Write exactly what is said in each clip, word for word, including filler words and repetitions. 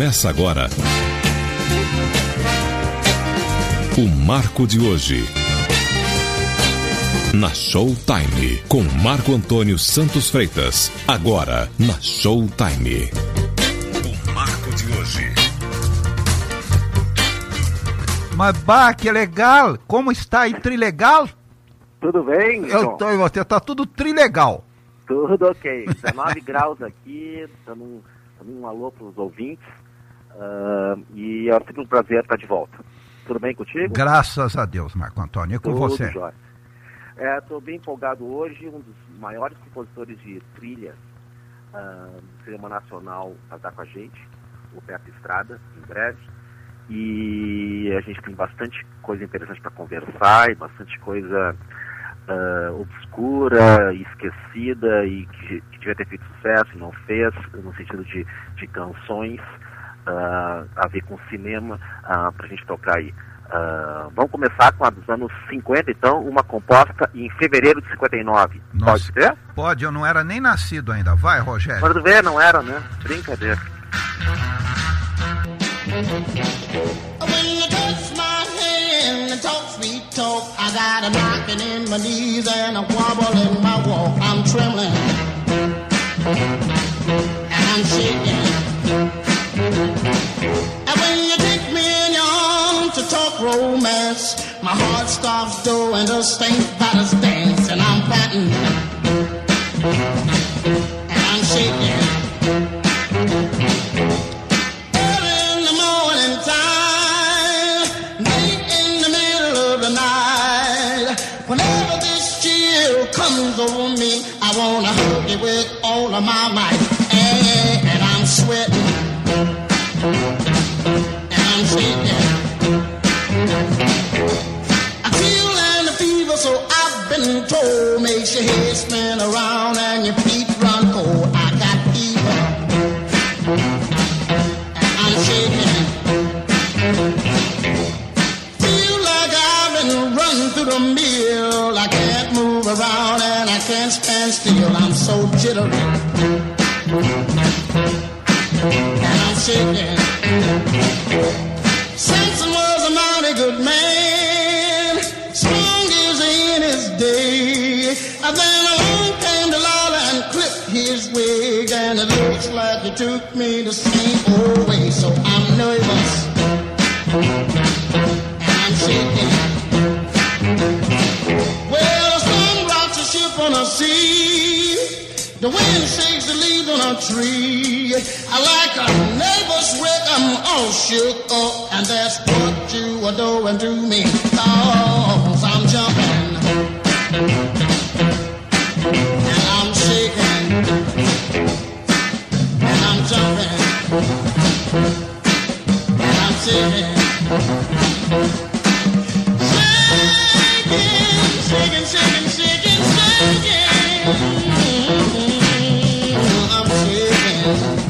Começa agora o Marco de hoje. Na Showtime, com Marco Antônio Santos Freitas. Agora, na Showtime. O Marco de hoje. Mas, bah, que legal! Como está aí, trilegal? Tudo bem, Eu tô e você, tá tudo trilegal. Tudo ok. dezenove graus aqui, dando um, dando um alô para os ouvintes. Uh, e é sempre um prazer estar de volta. Tudo bem contigo? Graças a Deus, Marco Antônio. E com Tudo você? Jóia. Estou é, bem empolgado hoje. Um dos maiores compositores de trilhas uh, do cinema nacional vai estar com a gente, o Beto Estrada, em breve. E a gente tem bastante coisa interessante para conversar e bastante coisa uh, obscura e esquecida e que, que devia ter feito sucesso e não fez, no sentido de, de canções uh, a ver com cinema uh, para a gente tocar aí. Uh, vamos começar com a dos anos cinquenta, então, uma composta em fevereiro de cinquenta e nove. Nossa, pode ser? Pode, eu não era nem nascido ainda. Vai, Rogério. Pode ver, não era, né? Brincadeira. When you touch my hand and talk sweet talk, I got a knocking in my knees and a wobble in my walk. I'm trembling and I'm shaking. And when you take me in your arms to talk romance, my heart stops doing the St. Vitus dance, and I'm panting and I'm shaking. Whenever this chill comes over me, I wanna hug you with all of my might. And, and I'm sweating, and I'm shaking. I feel and the fever, so I've been told, makes your head spin around and your feet run cold. I got fever, and I'm shaking. Feel like I've been running through the mill. I can't move around and I can't stand still. I'm so jittery and I'm shaking. Samson was a mighty good man, strong as in his day. And then along came Delilah and clipped his wig, and it looks like he took me the same old way. So I'm nervous and I'm shaking. Well, the sun rocks the ship on the sea, the wind shakes the leaves on a tree. I like a neighbor's wreck, I'm all shook up, and that's what you are doing to me. Cause I'm jumping and I'm shaking, and I'm jumping and I'm shaking. Shaking, shaking, shaking, shaking. I'm shaking.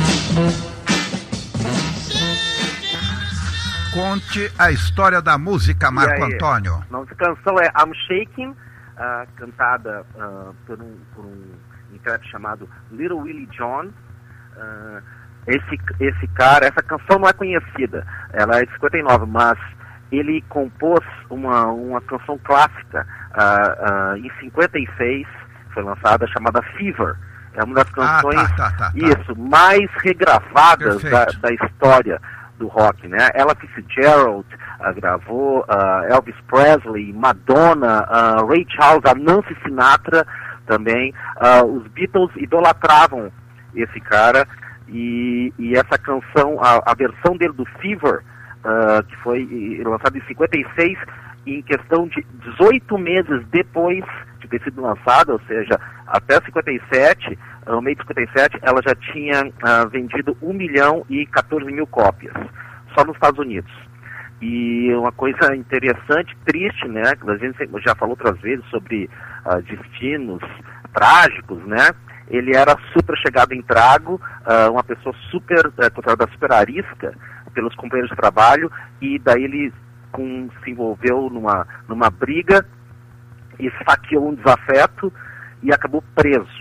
Conte a história da música, Marco Antônio. Nossa canção é I'm Shaking, uh, cantada uh, por, um, por um intérprete chamado Little Willie John. Uh, esse, esse cara, essa canção não é conhecida, ela é de cinquenta e nove, mas ele compôs uma, uma canção clássica uh, uh, em cinquenta e seis, foi lançada, chamada Fever. É uma das canções ah, tá, tá, tá, tá. isso, mais regravadas da, da história do rock, né? Ella Fitzgerald uh, gravou, uh, Elvis Presley, Madonna, uh, Ray Charles, a Nancy Sinatra também. Uh, os Beatles idolatravam esse cara e, e essa canção, a, a versão dele do Fever, Uh, que foi lançado em cinquenta e seis, em questão de dezoito meses depois de ter sido lançada, ou seja, até cinquenta e sete, no meio de cinquenta e sete, ela já tinha uh, vendido um milhão e quatorze mil cópias, só nos Estados Unidos. E uma coisa interessante, triste, né, que a gente já falou outras vezes sobre uh, destinos trágicos, né, ele era super chegado em trago, uh, uma pessoa super, uh, considerada super arisca pelos companheiros de trabalho, e daí ele com, se envolveu numa, numa briga, esfaqueou um desafeto e acabou preso.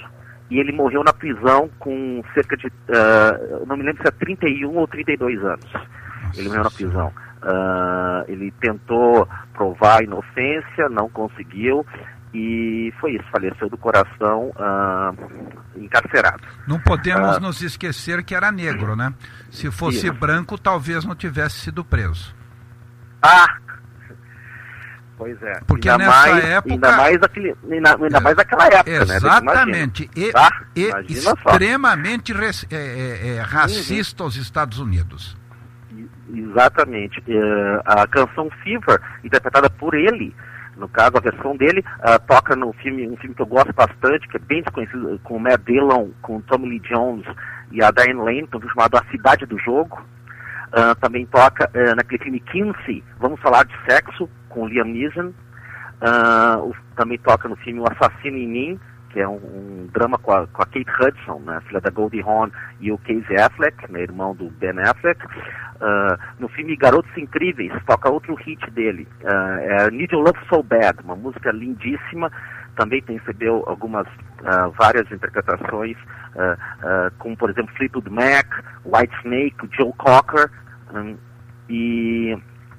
e ele morreu na prisão com cerca de, uh, não me lembro se é trinta e um ou trinta e dois anos. Nossa, ele morreu na prisão. Uh, ele tentou provar a inocência, não conseguiu, e foi isso, faleceu do coração, uh, encarcerado. Não podemos uh, nos esquecer que era negro, né? Se fosse isso. branco, talvez não tivesse sido preso. Ah! Pois é. Porque ainda nessa mais, época... Ainda mais, aquele, ainda, ainda mais naquela época, exatamente, né? E, ah, e extremamente res, é, é, é, racista uhum. aos Estados Unidos. Exatamente. Uh, a canção Fever, interpretada por ele, no caso, a versão dele, uh, toca no filme, um filme que eu gosto bastante, que é bem desconhecido, com o Matt Dillon, com o Tommy Lee Jones e a Diane Lane, um filme chamado A Cidade do Jogo. Uh, também toca uh, naquele filme Kinsey, Vamos Falar de Sexo, com o Liam Neeson. Uh, o, também toca no filme O Assassino em Mim, que é um, um drama com a, com a Kate Hudson, né, filha da Goldie Hawn, e o Casey Affleck, né, irmão do Ben Affleck. Uh, no filme Garotos Incríveis, toca outro hit dele, uh, é Need Your Love So Bad, uma música lindíssima, também recebeu algumas, uh, várias interpretações, uh, uh, como por exemplo Fleetwood Mac, White Snake, Joe Cocker, um, e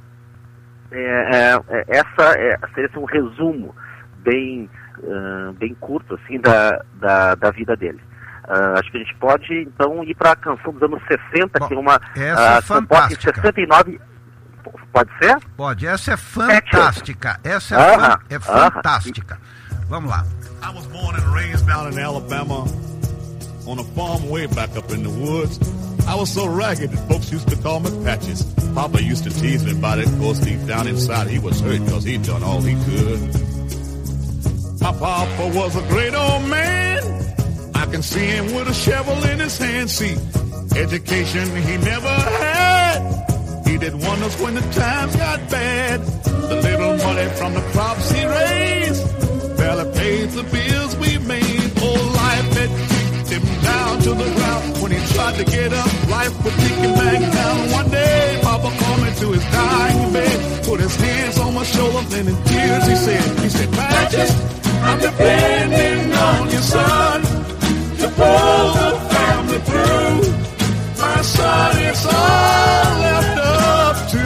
é, é, essa é, seria um resumo bem, uh, bem curto assim, da, da, da vida dele. Uh, acho que a gente pode, então, ir para a canção dos anos sessenta, Bom, que é uma... Essa uh, é fantástica. Em sessenta e nove, pode ser? Pode, essa é fantástica. Essa é, uh-huh. fan, é fantástica. Uh-huh. Vamos lá. I was born and raised down in Alabama, on a farm way back up in the woods. I was so ragged that folks used to call me Patches. Papa used to tease me about it, of course deep down inside he was hurt because he'd done all he could. My papa was a great old man. I can see him with a shovel in his hand. See, education he never had. He did wonders when the times got bad. The little money from the crops he raised barely paid the bills we made. Oh, life had kicked him down to the ground. When he tried to get up, life would kick him back down. One day, Papa called me to his dying bed, put his hands on my shoulder, then in tears he said, he said, Patches, I'm depending on you, son, to pull the family through. My son, it's all left up to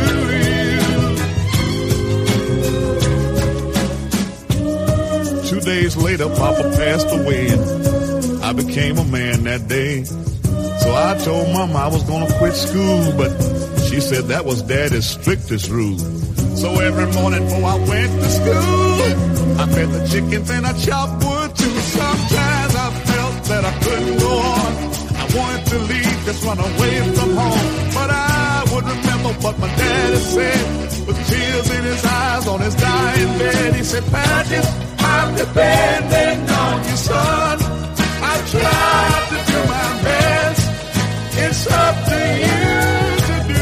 you. Two days later, Papa passed away, and I became a man that day. So I told Mama I was gonna quit school, but she said that was Daddy's strictest rule. So every morning before I went to school, I fed the chickens and I chopped wood too. Sometimes I felt that I couldn't go on. I wanted to leave, just run away from home. But I would remember what my daddy said, with tears in his eyes on his dying bed. He said, Patches, I'm depending on you, son. I tried to do my best. It's up to you to do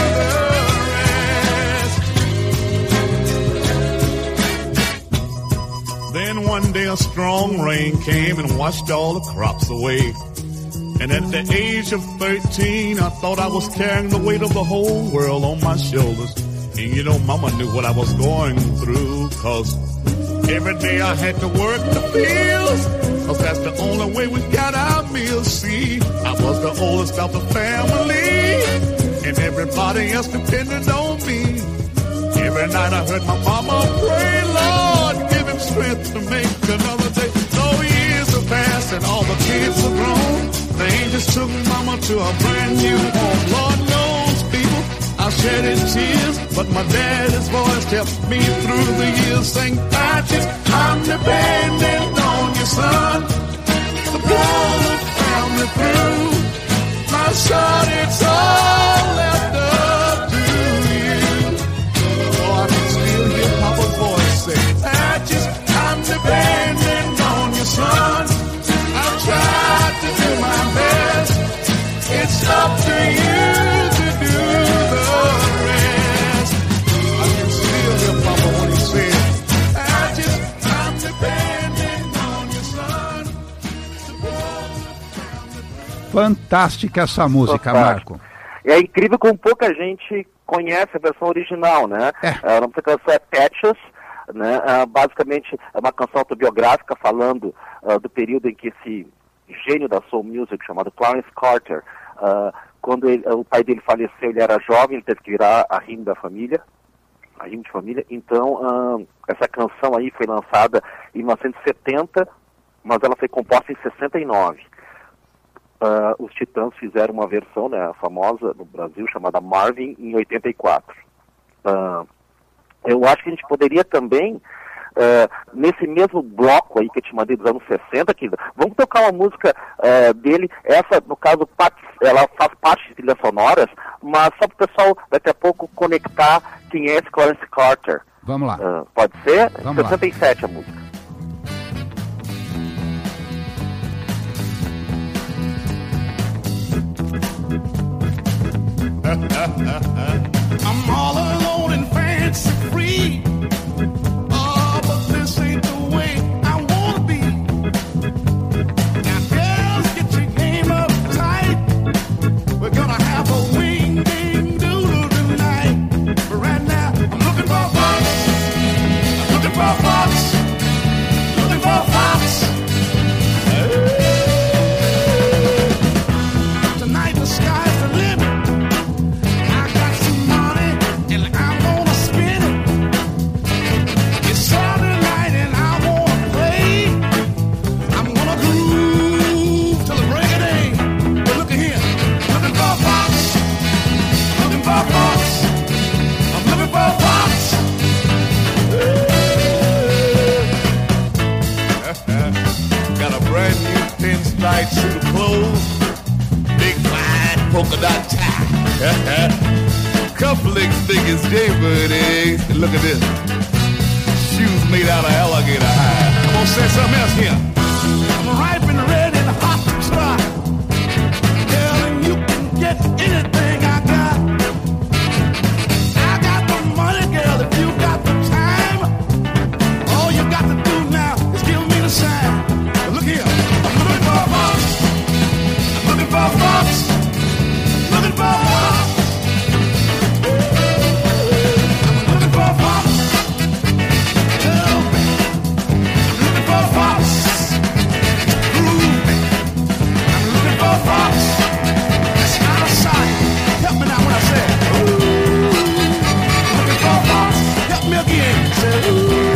the rest. Then one day a strong rain came and washed all the crops away. And at the age of thirteen, I thought I was carrying the weight of the whole world on my shoulders. And you know, Mama knew what I was going through, cause every day I had to work the fields, cause that's the only way we got our meals. See, I was the oldest of the family, and everybody else depended on me. Every night I heard my mama pray, Lord, give him strength to make another day. So years have passed and all the kids are grown. The angels took Mama to a brand new home. Lord knows, people, I shed in tears, but my daddy's voice kept me through the years. Saying, Patches, I'm depending on you, son, to pull the family through. My son, it's all left up to you. Oh, I can still hear Papa's voice say, Patches, I'm depending on you, son. I've tried to do my best. It's up to you to do the rest. I can still hear Papa when he says, Patches, I'm depending on you, son. Fantástica essa música, Marco. É incrível como pouca gente conhece a versão original, né? É. O nome da canção é Patches, né? Uh, basicamente é uma canção autobiográfica falando uh, do período em que esse gênio da soul music chamado Clarence Carter. Uh, quando ele, o pai dele faleceu, ele era jovem, ele teve que virar a rima da família, a rima de família. Então, uh, essa canção aí foi lançada em mil novecentos e setenta, mas ela foi composta em sessenta e nove. Uh, os Titãs fizeram uma versão, né, famosa no Brasil, chamada Marvin, em oitenta e quatro. Uh, eu acho que a gente poderia também, uh, nesse mesmo bloco aí que eu te mandei dos anos sessenta, aqui, vamos tocar uma música uh, dele, essa, no caso, ela faz parte de trilhas sonoras, mas só para o pessoal, daqui a pouco, conectar quem é esse Clarence Carter. Vamos lá. Uh, pode ser? Vamos sessenta e sete lá. A música. I'm all alone and fancy free. Oh, but this ain't the way I wanna be. Now, girls, get your game up tight. We're gonna have a wing ding doodle tonight. But right now, I'm looking for a fox. I'm looking for a fox. Looking for a fox. Hey. Tonight the sky's the limit. Pinstripe suit of clothes, big wide polka dot tie, cufflinks big as Jaybird eggs. Look at this, shoes made out of alligator hide. I'm gonna say something else here. I'm ripe and ready and hot to try. Girl, and you can get anything I got. I got the money, girl, if you got the time. All you got to do now is give me the sign. But look here. Looking for a fox. Looking for a fox. Looking for a fox. Looking for a fox. Help me. Looking for a fox. Prove me. I'm looking for a fox. That's out of sight. Help me now when I say, ooh. Looking for a fox. Help me again. Say,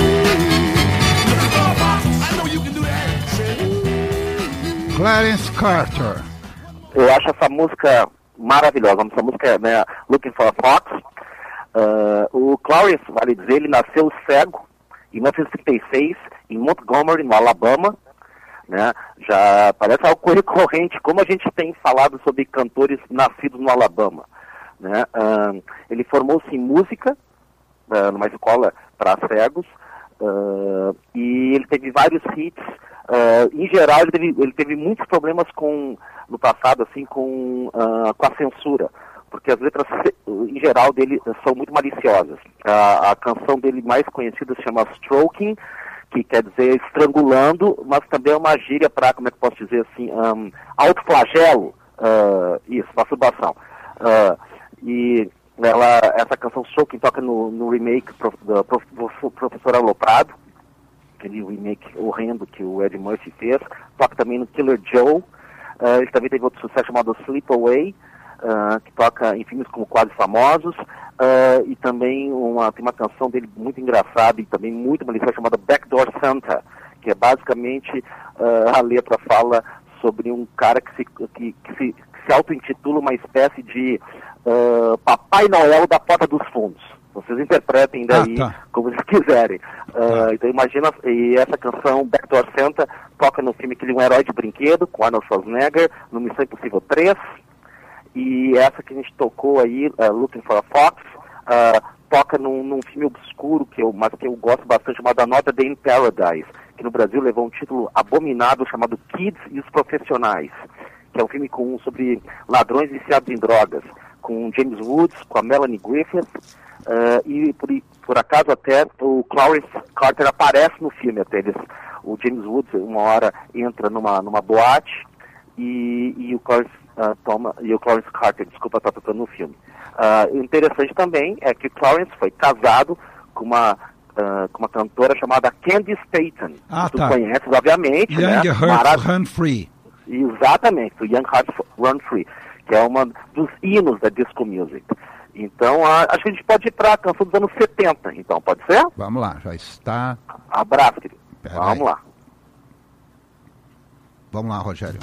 ooh. Looking for a fox. I know you can do that. Say, ooh. Clarence Carter. Eu acho essa música maravilhosa, essa música, né, Looking for a Fox. Uh, o Clarence, vale dizer, ele nasceu cego em mil novecentos e trinta e seis, em Montgomery, no Alabama, né, já parece algo recorrente, como a gente tem falado sobre cantores nascidos no Alabama, né. Uh, ele formou-se em música, uh, numa escola para cegos, uh, e ele teve vários hits. Uh, em geral, ele teve, ele teve muitos problemas com, no passado, assim, com, uh, com a censura, porque as letras, em geral, dele são muito maliciosas. A, a canção dele mais conhecida se chama Stroking, que quer dizer estrangulando, mas também é uma gíria para, como é que eu posso dizer assim, um, autoflagelo, uh, isso, masturbação. Uh, e ela, essa canção Stroking toca no, no remake prof, do prof, do Professor Aloprado, aquele remake horrendo que o Eddie Murphy fez, toca também no Killer Joe, uh, ele também teve outro sucesso chamado Sleep Away, uh, que toca em filmes como Quase Famosos, uh, e também uma, tem uma canção dele muito engraçada e também muito maliciosa chamada Backdoor Santa, que é basicamente, uh, a letra fala sobre um cara que se, que, que se, que se auto-intitula uma espécie de uh, Papai Noel da Porta dos Fundos. Vocês interpretem daí ah, tá. como vocês quiserem. Uh, tá. Então imagina, e essa canção, Backdoor Santa, toca no filme Aquele Um Herói de Brinquedo, com Arnold Schwarzenegger, no Missão Impossível três. E essa que a gente tocou aí, uh, Looking for a Fox, uh, toca num, num filme obscuro, que eu, mas que eu gosto bastante, chamado Another Day in Paradise, que no Brasil levou um título abominável chamado Kids e os Profissionais, que é um filme com, sobre ladrões viciados em drogas, com James Woods, com a Melanie Griffith, Uh, e por, por acaso até o Clarence Carter aparece no filme até. Eles, o James Woods uma hora entra numa, numa boate e, e, o Clarence, uh, toma, e o Clarence Carter, desculpa, está tocando no filme. Uh, interessante também é que o Clarence foi casado com uma, uh, com uma cantora chamada Candice Payton. Ah, tu tá. conheces, obviamente, Young né? Marav- Humphrey. Exatamente, do Young Hearts Run Free, que é uma dos hinos da disco music. Então, a, acho que a gente pode ir para a canção dos anos setenta, então, pode ser? Vamos lá, já está... Abraço, querido. Pera Vamos aí. lá. Vamos lá, Rogério.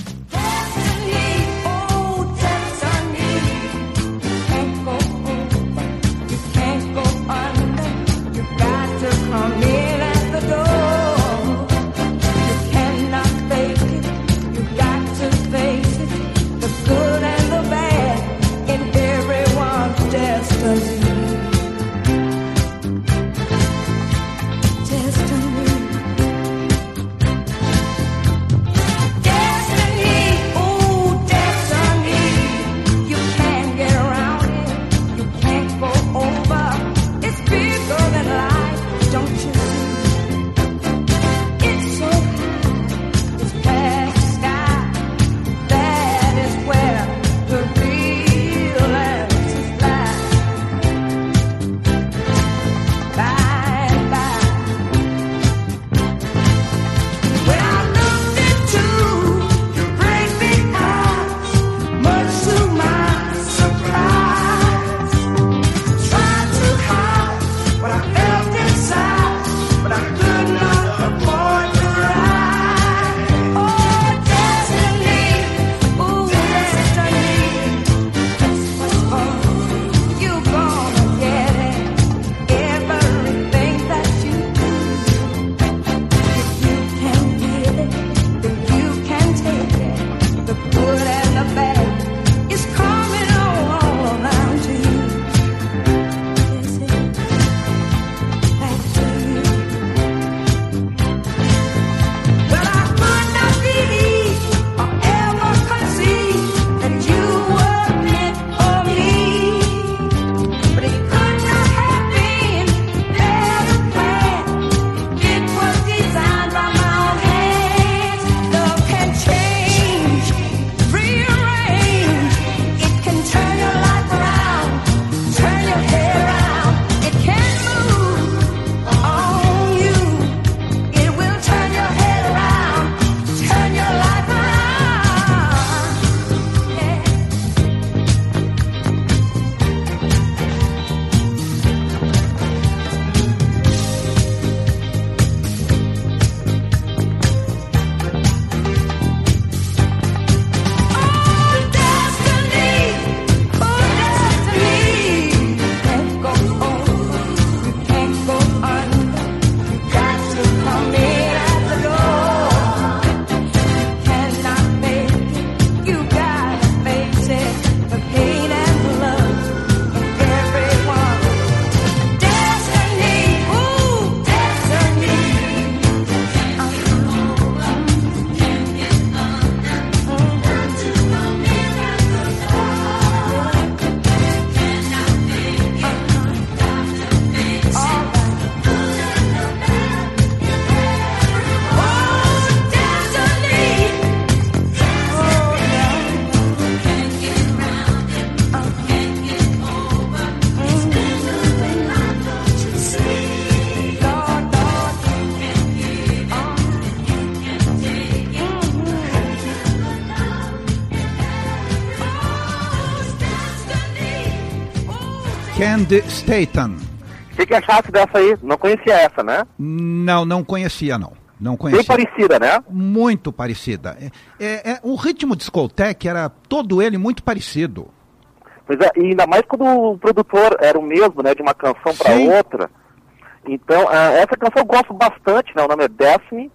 Candy Staton. O que, que achasse dessa aí? Não conhecia essa, né? Não, não conhecia, não. Não conhecia. Bem parecida, né? Muito parecida. É, é, é, o ritmo discoteque era todo ele muito parecido. Pois é, e ainda mais quando o produtor era o mesmo, né? De uma canção para outra. Então, uh, essa canção eu gosto bastante, né? O nome é Destiny.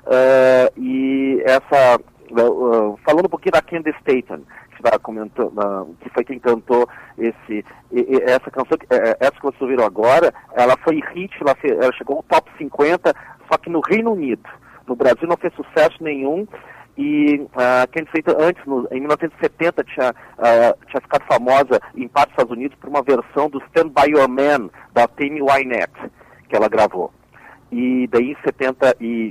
Uh, e essa... Uh, uh, falando um pouquinho da Candy Staton, que, comentou, uh, que foi quem cantou esse, e, e, essa canção, uh, essa que vocês ouviram agora, ela foi hit, ela, fez, ela chegou ao top cinquenta, só que no Reino Unido. No Brasil não fez sucesso nenhum. E a uh, Candy Staton antes, no, em mil novecentos e setenta, tinha, uh, tinha ficado famosa em parte dos Estados Unidos por uma versão do Stand By Your Man, da Tammy Wynette, que ela gravou. E daí em setenta e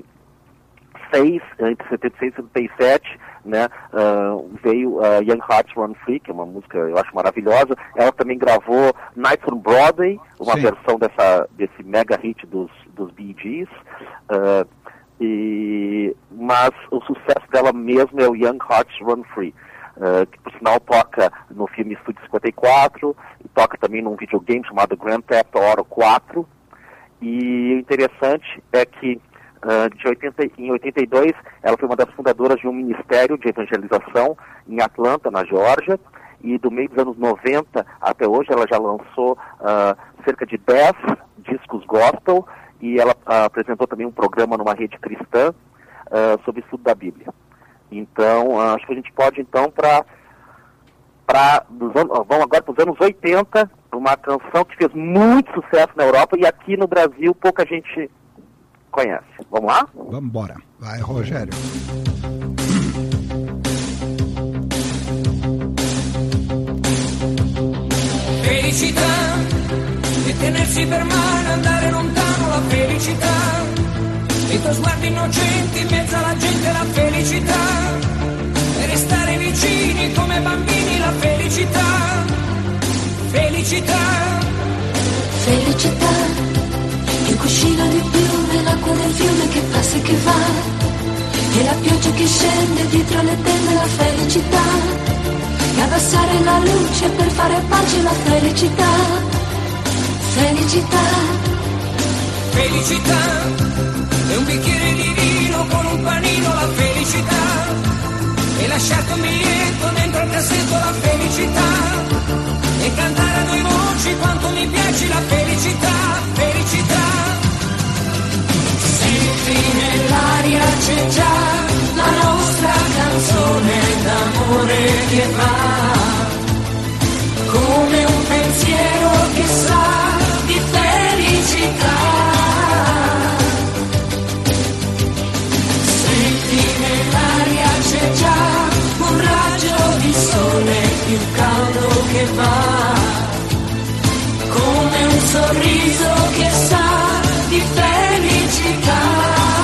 seis, entre setenta e seis e setenta e sete, né, uh, veio uh, Young Hearts Run Free, que é uma música eu acho maravilhosa. Ela também gravou Nights on Broadway, uma Sim. versão dessa, desse mega hit dos, dos Bee Gees. Uh, e mas o sucesso dela mesmo é o Young Hearts Run Free, uh, que por sinal toca no filme Estúdio cinquenta e quatro, e toca também num videogame chamado Grand Theft Auto quatro, e o interessante é que uh, de oitenta, em oitenta e dois ela foi uma das fundadoras de um ministério de evangelização em Atlanta, na Geórgia, e do meio dos anos noventa até hoje ela já lançou uh, cerca de dez discos gospel, e ela uh, apresentou também um programa numa rede cristã uh, sobre estudo da Bíblia. Então, uh, acho que a gente pode então para para vamos agora para os anos oitenta, uma canção que fez muito sucesso na Europa e aqui no Brasil pouca gente conhece. Vamos lá? Vamos embora. Vai, Rogério. Felicità e tenersi per mano, andare lontano, la felicità, i tuoi sguardi innocenti in mezzo alla gente, la felicità, e restare vicini come bambini, la felicità, felicità, felicità, il cuscino di piume, l'acqua del fiume che passa e che va, e la pioggia che scende dietro le tende, la felicità, e abbassare la luce per fare pace, la felicità, felicità, felicità, e un bicchiere di vino con un panino, la felicità, e lasciarti un biglietto dentro il cassetto, la felicità, e cantare a due voci quanto mi piace, la felicità, felicità. Senti nell'aria c'è già la nostra canzone d'amore che va, come un pensiero che sa di felicità. Senti nell'aria c'è già un raggio di sole più caldo che va, come un sorriso che sa di felicità.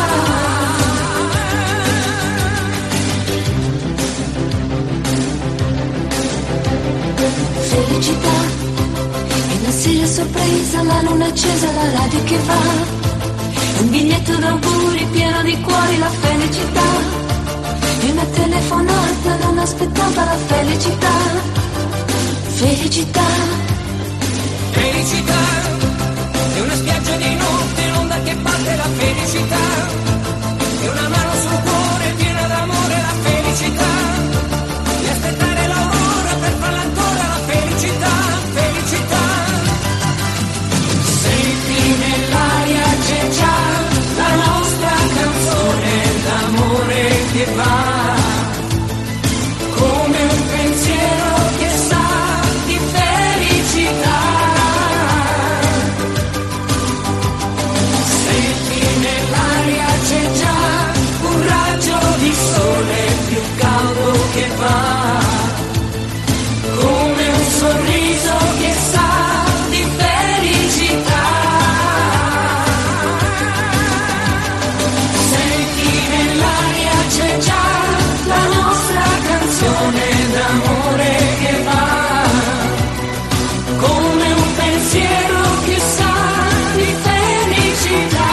Felicità, e una sera sorpresa, la luna accesa, la radio che va, un biglietto d'auguri pieno di cuori, la felicità, e una telefonata non aspettata, la felicità, felicità, felicità, e una spiaggia di notte, l'onda che batte, la felicità, e una mano sul cuore piena d'amore, la felicità, e aspettare l'aurora per farla ancora, la felicità, felicità. Senti nell'aria c'è già la nostra canzone d'amore che va, come un pensiero che sa di felicità. Senti nell'aria c'è già un raggio di sole più caldo che va, come un sorriso che sa di felicità. Senti nell'aria c'è già la nostra canzone d'amore che va, come un pensiero che sa di felicità.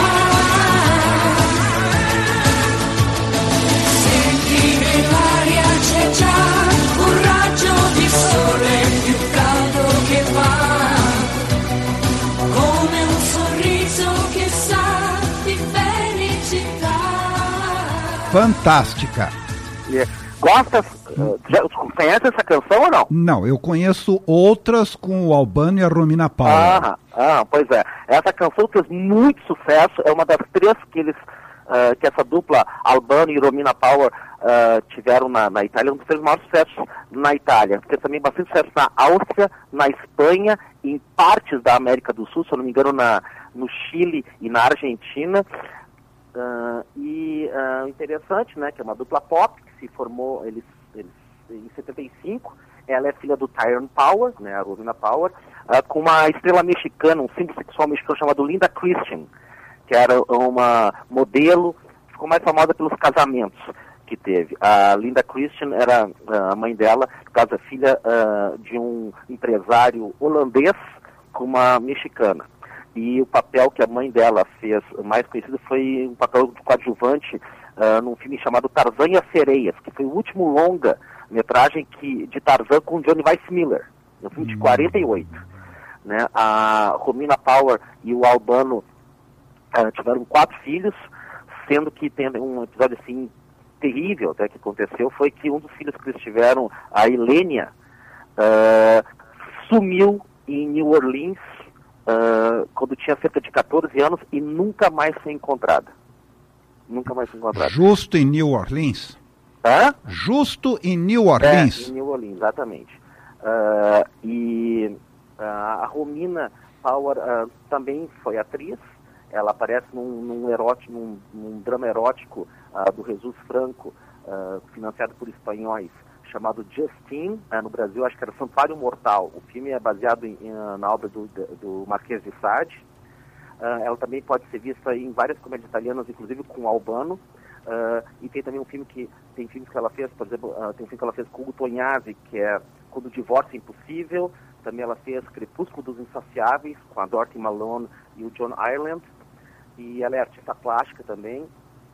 Senti nell'aria c'è già un raggio di sole più caldo che va, come un sorriso che sa di felicità. Fantástica. Yeah. Gosta? Uh, já conhece essa canção ou não? Não, eu conheço outras com o Albano e a Romina Power. Ah, ah, pois é. Essa canção fez muito sucesso, é uma das três que eles, uh, que essa dupla Albano e Romina Power uh, tiveram na, na Itália, um dos seus maiores sucessos na Itália. Fez também bastante sucesso na Áustria, na Espanha, em partes da América do Sul, se eu não me engano, na, no Chile e na Argentina. Uh, e uh, interessante, né, que é uma dupla pop que se formou eles, eles, em setenta e cinco. Ela é filha do Tyrone Power, né, a Romina Power, uh, com uma estrela mexicana, um símbolo sexual mexicano chamado Linda Christian, que era uma modelo, ficou mais famosa pelos casamentos que teve. A Linda Christian era uh, a mãe dela, no caso, a filha uh, de um empresário holandês com uma mexicana. E o papel que a mãe dela fez mais conhecido foi um papel de coadjuvante uh, num filme chamado Tarzan e as Sereias, que foi o último longa-metragem que, de Tarzan com Johnny Weissmuller, no filme de quarenta e oito. Né? A Romina Power e o Albano uh, tiveram quatro filhos, sendo que tem um episódio assim terrível, até, que aconteceu, foi que um dos filhos que eles tiveram, a Helenia, uh, sumiu em New Orleans uh, quando tinha cerca de catorze anos e nunca mais foi encontrada. Nunca mais foi encontrada. Justo em New Orleans? Hã? Justo em New Orleans? É, em New Orleans, exatamente. Uh, e uh, a Romina Power uh, também foi atriz. Ela aparece num, num, erótico, num, num drama erótico uh, do Jesus Franco, uh, financiado por espanhóis, chamado Justine. Uh, no Brasil, acho que era Santuário Mortal. O filme é baseado em, em, na obra do, do Marquês de Sade. Uh, ela também pode ser vista em várias comédias italianas, inclusive com Albano. Uh, e tem também um filme que tem filmes que ela fez, por exemplo, uh, tem um filme que ela fez com o Tognazzi, que é Quando o Divórcio é Impossível. Também ela fez Crepúsculo dos Insaciáveis, com a Dorothy Malone e o John Ireland. E ela é artista plástica também.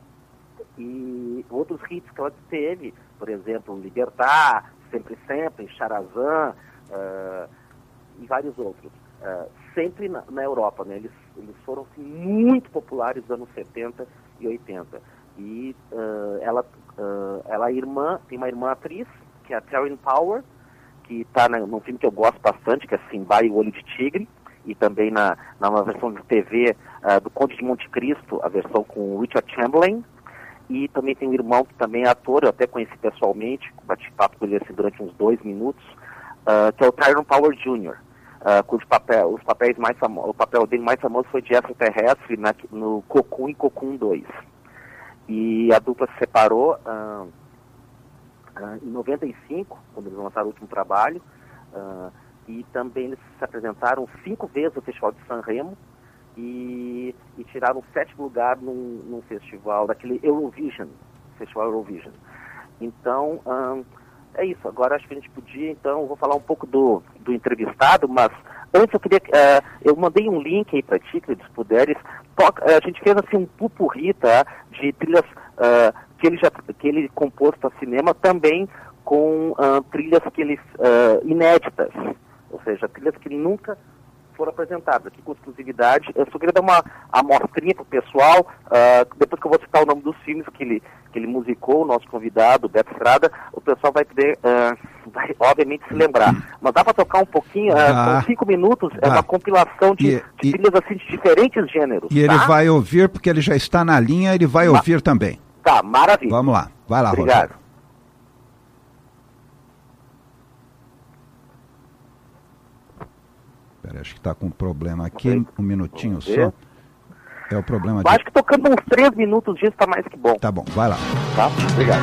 E outros hits que ela teve, por exemplo, Libertar, Sempre Sempre, Charazan, uh, e vários outros. Uh, sempre na, na Europa, né? Eles, eles foram assim, muito populares nos anos setenta e oitenta. E uh, ela, uh, ela é irmã, tem uma irmã atriz, que é a Taryn Power, que está num filme que eu gosto bastante, que é Simba e o Olho de Tigre, e também na, na uma versão de T V uh, do Conde de Monte Cristo, a versão com o Richard Chamberlain. E também tem um irmão que também é ator, eu até conheci pessoalmente, bati papo com ele assim, durante uns dois minutos, uh, que é o Tyrone Power Júnior, uh, cujo papel, os papéis mais famosos, o papel dele mais famoso foi de extraterrestre na, no Cocoon e Cocoon dois. E a dupla se separou uh, uh, em noventa e cinco, quando eles lançaram o último trabalho, uh, e também eles se apresentaram cinco vezes no Festival de San Remo, e, e tiraram sétimo lugar num, num festival, daquele Eurovision, Festival Eurovision. Então, hum, é isso. Agora acho que a gente podia, então, vou falar um pouco do, do entrevistado, mas antes eu queria, uh, eu mandei um link aí para ti, que se puderes, toca, uh, a gente fez assim um pupurri, tá, de trilhas uh, que ele já, que ele compôs para cinema, também com uh, trilhas que ele, uh, inéditas, ou seja, trilhas que ele nunca foram apresentadas aqui com exclusividade. Eu só queria dar uma amostrinha para o pessoal, uh, depois que eu vou citar o nome dos filmes que ele, que ele musicou, o nosso convidado, o Beto Estrada, o pessoal vai poder, uh, vai obviamente se lembrar. Mas dá para tocar um pouquinho, uh, ah, com cinco minutos, ah, é uma compilação de, e, de trilhas assim, de diferentes gêneros. E tá? ele vai ouvir, porque ele já está na linha, ele vai Ma- ouvir também. Tá, maravilha. Vamos lá, vai lá, Obrigado. Rogério. Pera, acho que está com um problema aqui, okay. Um minutinho só. É o problema de... Acho que tocando uns três minutos disso está mais que bom. Tá bom, vai lá. Tá, obrigado.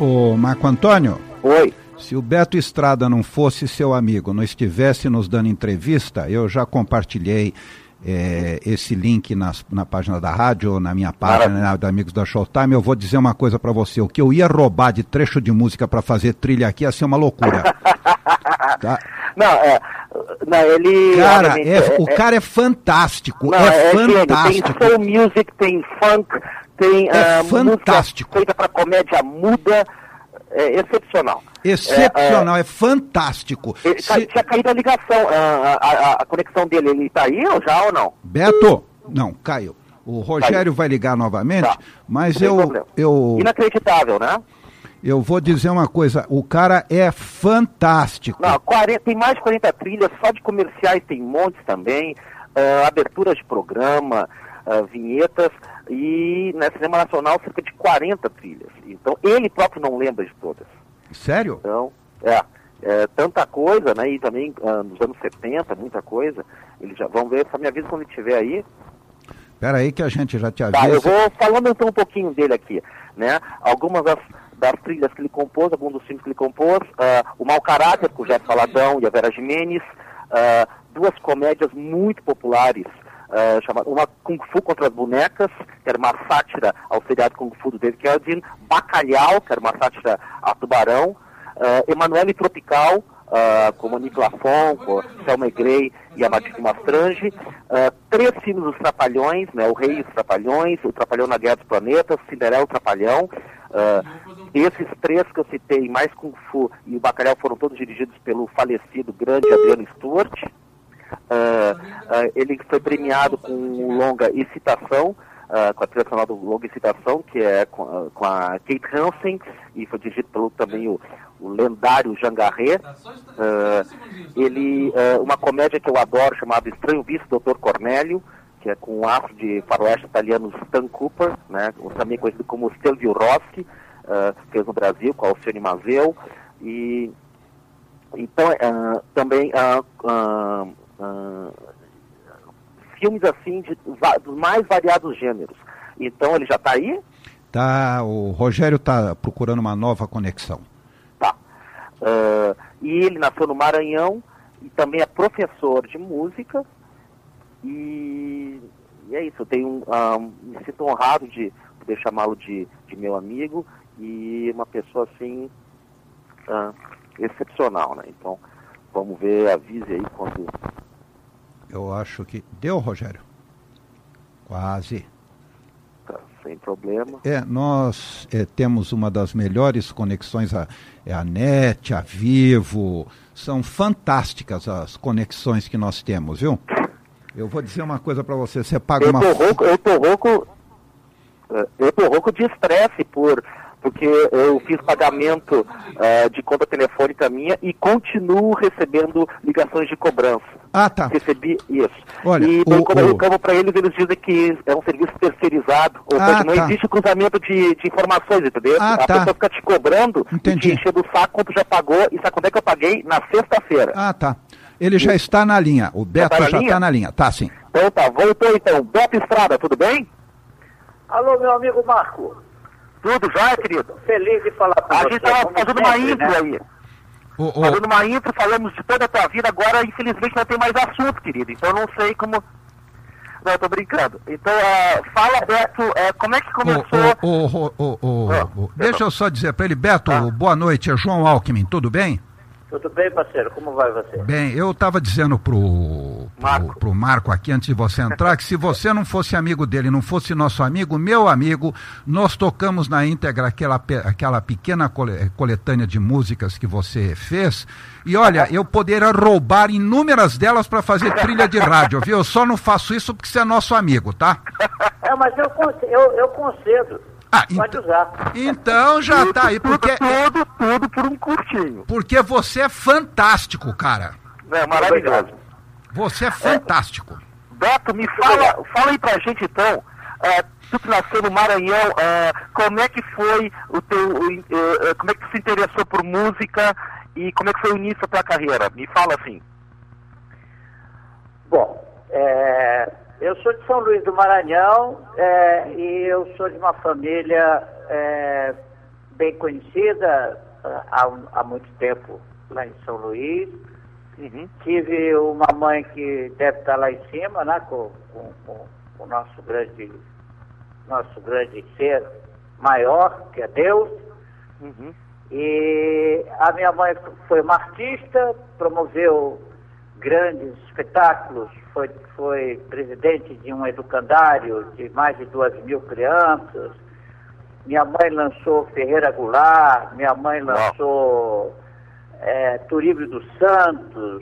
ô, Marco Antônio. Oi. Se o Beto Estrada não fosse seu amigo, não estivesse nos dando entrevista, eu já compartilhei é, esse link nas, na página da rádio, ou na minha página, né, da Amigos da Showtime. Eu vou dizer uma coisa pra você, o que eu ia roubar de trecho de música pra fazer trilha aqui ia ser uma loucura. Tá? Não, é... Não, ele... Cara, é, é, o cara é fantástico, não, é, é fantástico. Tem soul music, tem funk, tem é uh, fantástico. música feita pra comédia muda, é excepcional. Excepcional, é, é, é fantástico. Ele, Se... Tinha caído a ligação, a, a, a conexão dele, ele tá aí ou já ou não? Beto, não, caiu. O Rogério caiu. Vai ligar novamente, tá. Mas eu, eu... Inacreditável, né? Eu vou dizer uma coisa, o cara é fantástico. Não, quarenta, tem mais de quarenta trilhas, só de comerciais tem montes também, uh, aberturas de programa, uh, vinhetas, e na Cinema Nacional cerca de quarenta trilhas. Então ele próprio não lembra de todas. Sério? Então, é, é tanta coisa, né, e também uh, nos anos setenta, muita coisa. Eles já vão ver, só me avisa quando ele estiver aí. Espera aí que a gente já te avisa. Tá, eu vou falando então um pouquinho dele aqui, né, algumas das... das trilhas que ele compôs, alguns dos filmes que ele compôs, uh, o Mau Caráter, com o Jeff Saladão e a Vera Jimenez, uh, duas comédias muito populares, uh, chamada, uma Kung Fu contra as Bonecas, que era uma sátira ao seriado Kung Fu do David Carradine, Bacalhau, que era uma sátira a Tubarão, uh, Emanuele Tropical, uh, com Monique Lafon, com Selma Grey e a Matilde Mastrange, uh, três filmes dos Trapalhões, né, O Rei e os Trapalhões, O Trapalhão na Guerra dos Planetas, Cinderela e o Trapalhão. Uh, esses três que eu citei, mais Kung Fu e o Bacalhau, foram todos dirigidos pelo falecido grande Adriano Stewart. Uh, uh, ele foi premiado com o longa Excitação, uh, com a trilha sonora do longa Excitação, que é com, uh, com a Kate Hansen, e foi dirigido pelo também o, o lendário Jean Garret. Uh, ele, uh, uma comédia que eu adoro, chamada Estranho Vice, doutor Cornélio, que é com o astro de faroeste italiano Stan Cooper, né, também conhecido como Stelvio Rossi, uh, fez no Brasil com a Alcione Mazel, e então uh, também uh, uh, uh, filmes assim de, dos mais variados gêneros. Então ele já está aí? Tá, o Rogério está procurando uma nova conexão. Tá. Uh, e ele nasceu no Maranhão e também é professor de música. E, e é isso, eu tenho um, um, me sinto honrado de poder chamá-lo de, de meu amigo e uma pessoa assim uh, excepcional, né? Então, vamos ver, avise aí quando... Eu acho que... Deu, Rogério? Quase. Tá, sem problema. É, nós é, temos uma das melhores conexões, a, é a NET, a Vivo, são fantásticas as conexões que nós temos, viu? Eu vou dizer uma coisa para você, você paga eu uma... Tô rouco, eu tô rouco, eu tô rouco de estresse, por, porque eu fiz pagamento uh, de conta telefônica minha e continuo recebendo ligações de cobrança. Ah, tá. Recebi isso. Olha, e o, quando eu o... reclamo para eles, eles dizem que é um serviço terceirizado, ou ah, seja, não tá. existe cruzamento de, de informações, entendeu? Ah, a tá. pessoa fica te cobrando, entendi, e te enchendo o saco quanto já pagou, e sabe quando é que eu paguei? Na sexta-feira. Ah, tá. Ele já está na linha, o Beto já está na, na linha, tá sim. Então tá, voltou então. Beto Estrada, tudo bem? Alô, meu amigo Marco. Tudo já, querido? Feliz de falar com a você. A gente estava fazendo uma intro, né, aí. O, o... Fazendo uma intro, falamos de toda a tua vida, agora infelizmente não tem mais assunto, querido. Então eu não sei como... Não, eu tô brincando. Então, uh, fala, Beto, uh, como é que começou... O, o, o, o, o, oh, o, deixa eu só dizer para ele, Beto, ah. boa noite, é João Alckmin, tudo bem? Tudo bem, parceiro? Como vai você? Bem, eu estava dizendo pro Marco. Pro, pro Marco aqui, antes de você entrar, que se você não fosse amigo dele, não fosse nosso amigo, meu amigo, nós tocamos na íntegra aquela, aquela pequena coletânea de músicas que você fez, e olha, eu poderia roubar inúmeras delas para fazer trilha de rádio, viu? Eu só não faço isso porque você é nosso amigo, tá? É, mas eu, eu, eu concedo. Ah, pode ent... usar. Então já tudo, tá aí, porque... Tudo, tudo por um curtinho. Porque você é fantástico, cara. É maravilhoso. Você é fantástico. É, Beto, me fala, fala aí pra gente então, é, tu que nasceu no Maranhão, é, como é que foi o teu, é, como é que tu se interessou por música e como é que foi o início da tua carreira? Me fala assim. Bom, é... eu sou de São Luís do Maranhão é, e eu sou de uma família é, bem conhecida há, há muito tempo lá em São Luís. Uhum. Tive uma mãe que deve estar lá em cima, né, com, com, com o nosso grande, nosso grande ser maior, que é Deus. Uhum. E a minha mãe foi uma artista, promoveu grandes espetáculos, foi, foi presidente de um educandário de mais de duas mil crianças. Minha mãe lançou Ferreira Goulart, minha mãe lançou é, Turíbio dos Santos.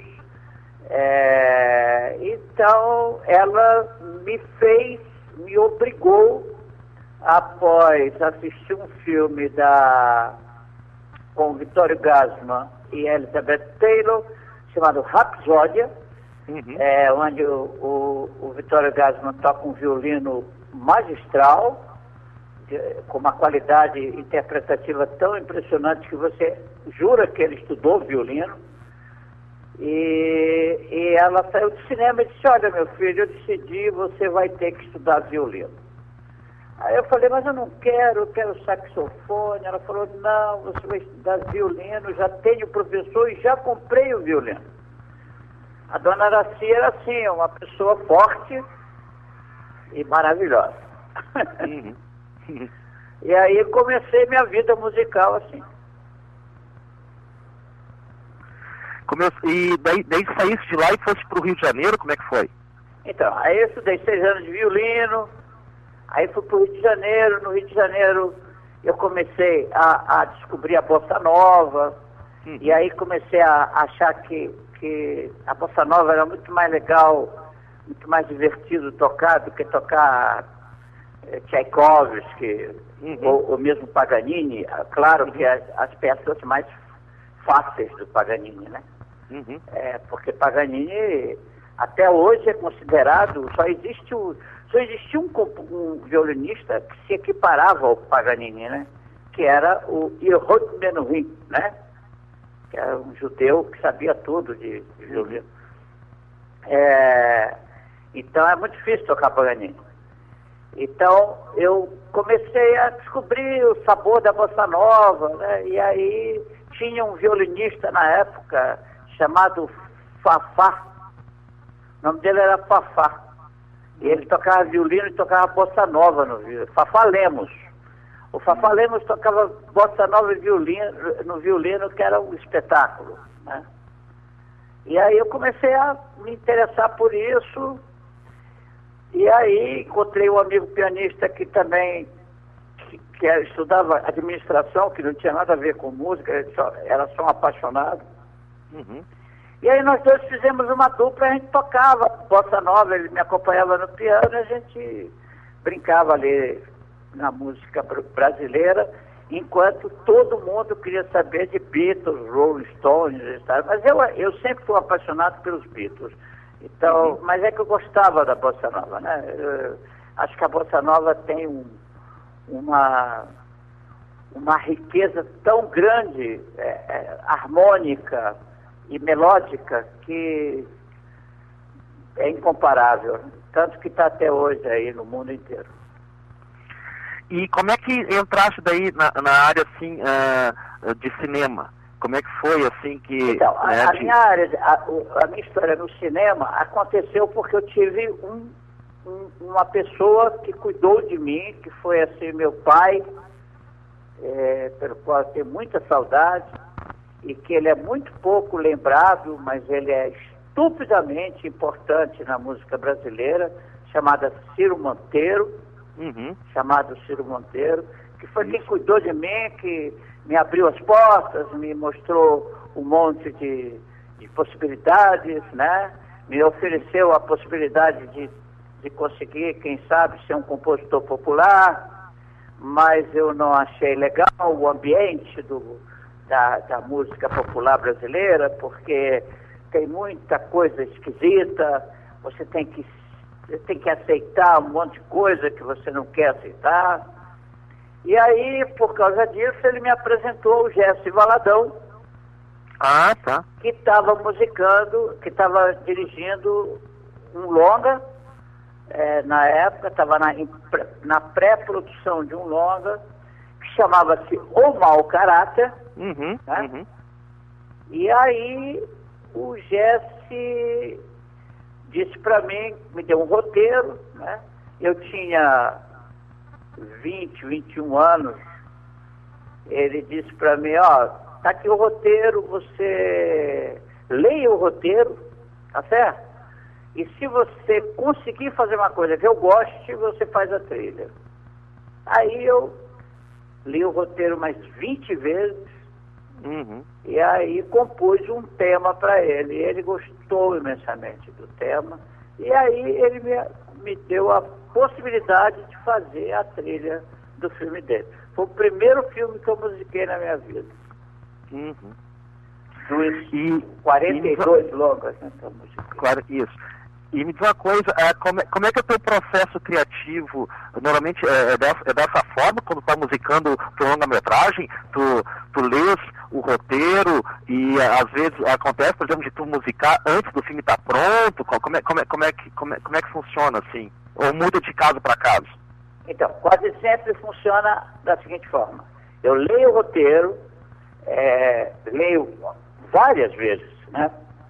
É, então, ela me fez, me obrigou, após assistir um filme da, com Vittorio Gassman e Elizabeth Taylor, chamado Rapsódia, uhum. é, onde o, o, o Vittorio Gassman toca um violino magistral, de, com uma qualidade interpretativa tão impressionante que você jura que ele estudou violino. E, e ela saiu do cinema e disse: olha, meu filho, eu decidi, você vai ter que estudar violino. Aí eu falei: mas eu não quero, eu quero saxofone. Ela falou: não, você vai estudar violino, já tenho professor e já comprei o violino. A dona Araci era assim, uma pessoa forte e maravilhosa. Uhum. E aí comecei minha vida musical assim. Come... E daí, daí saísse de lá e fosse para o Rio de Janeiro, como é que foi? Então, aí eu estudei seis anos de violino, aí fui para o Rio de Janeiro. No Rio de Janeiro eu comecei a, a descobrir a bossa nova, uhum. E aí comecei a achar que, que a bossa nova era muito mais legal, muito mais divertido tocar do que tocar eh, Tchaikovsky, uhum. ou, ou mesmo Paganini. Claro, uhum. que as, as peças mais fáceis do Paganini, né? Uhum. É, porque Paganini até hoje é considerado, só existe o, só existia um, um violinista que se equiparava ao Paganini, né? Que era o Erhard Menuhin, né? Que era um judeu que sabia tudo de, de violino. É, então é muito difícil tocar Paganini. Então eu comecei a descobrir o sabor da bossa nova, né? E aí tinha um violinista na época chamado Fafá. O nome dele era Fafá. E ele tocava violino e tocava bossa nova no violino. Fafá Lemos. O Fafá Lemos tocava bossa nova e violino, no violino, que era um espetáculo, né? E aí eu comecei a me interessar por isso. E aí encontrei um amigo pianista que também que, que estudava administração, que não tinha nada a ver com música, era só um apaixonado. Uhum. E aí nós dois fizemos uma dupla, a gente tocava bossa nova, ele me acompanhava no piano, e a gente brincava ali na música brasileira, enquanto todo mundo queria saber de Beatles, Rolling Stones e tal. Mas eu, eu sempre fui apaixonado pelos Beatles. Então, uhum. Mas é que eu gostava da bossa nova, né? Eu, acho que a bossa nova tem um, uma, uma riqueza tão grande, é, é, harmônica e melódica, que é incomparável, tanto que está até hoje aí no mundo inteiro. E como é que entraste daí na, na área assim uh, de cinema? Como é que foi assim que... Então, a, né, a de... minha área, a, a minha história no cinema aconteceu porque eu tive um, um, uma pessoa que cuidou de mim, que foi assim meu pai, é, pelo qual eu tenho muita saudade, e que ele é muito pouco lembrado, mas ele é estupidamente importante na música brasileira, chamada Ciro Monteiro, uhum. chamado Ciro Monteiro, que foi quem cuidou de mim, que me abriu as portas, me mostrou um monte de, de possibilidades, né? Me ofereceu a possibilidade de, de conseguir, quem sabe, ser um compositor popular, mas eu não achei legal o ambiente do, da, da música popular brasileira, porque tem muita coisa esquisita, você tem que, você tem que aceitar um monte de coisa que você não quer aceitar. E aí, por causa disso, ele me apresentou o Gerson Valadão, ah, tá. que estava musicando, que estava dirigindo um longa, é, na época, estava na, na pré-produção de um longa, que chamava-se O Mau Caráter, Uhum, né? uhum. E aí o Jesse disse para mim, me deu um roteiro, né? Eu tinha vinte, vinte e um anos. Ele disse para mim, ó, tá aqui o roteiro, você leia o roteiro, tá certo? E se você conseguir fazer uma coisa que eu goste, você faz a trilha. Aí eu li o roteiro mais vinte vezes, Uhum. e aí compus um tema para ele. Ele gostou imensamente do tema, e aí ele me, me deu a possibilidade de fazer a trilha do filme dele. Foi o primeiro filme que eu musiquei na minha vida. Uhum. Dos E, quarenta e dois longas, né, que eu musiquei. Claro, isso. E me diz uma coisa, é, como, é, como é que é o teu processo criativo? Normalmente é, é, dessa, é dessa forma, quando tu tá musicando tua longa-metragem, tu, tu lês o roteiro e às vezes acontece, por exemplo, de tu musicar antes do filme estar pronto? Como é, como, é, como, é que, como, é, como é que funciona assim? Ou muda de caso para caso? Então, quase sempre funciona da seguinte forma. Eu leio o roteiro, é, leio várias vezes, né?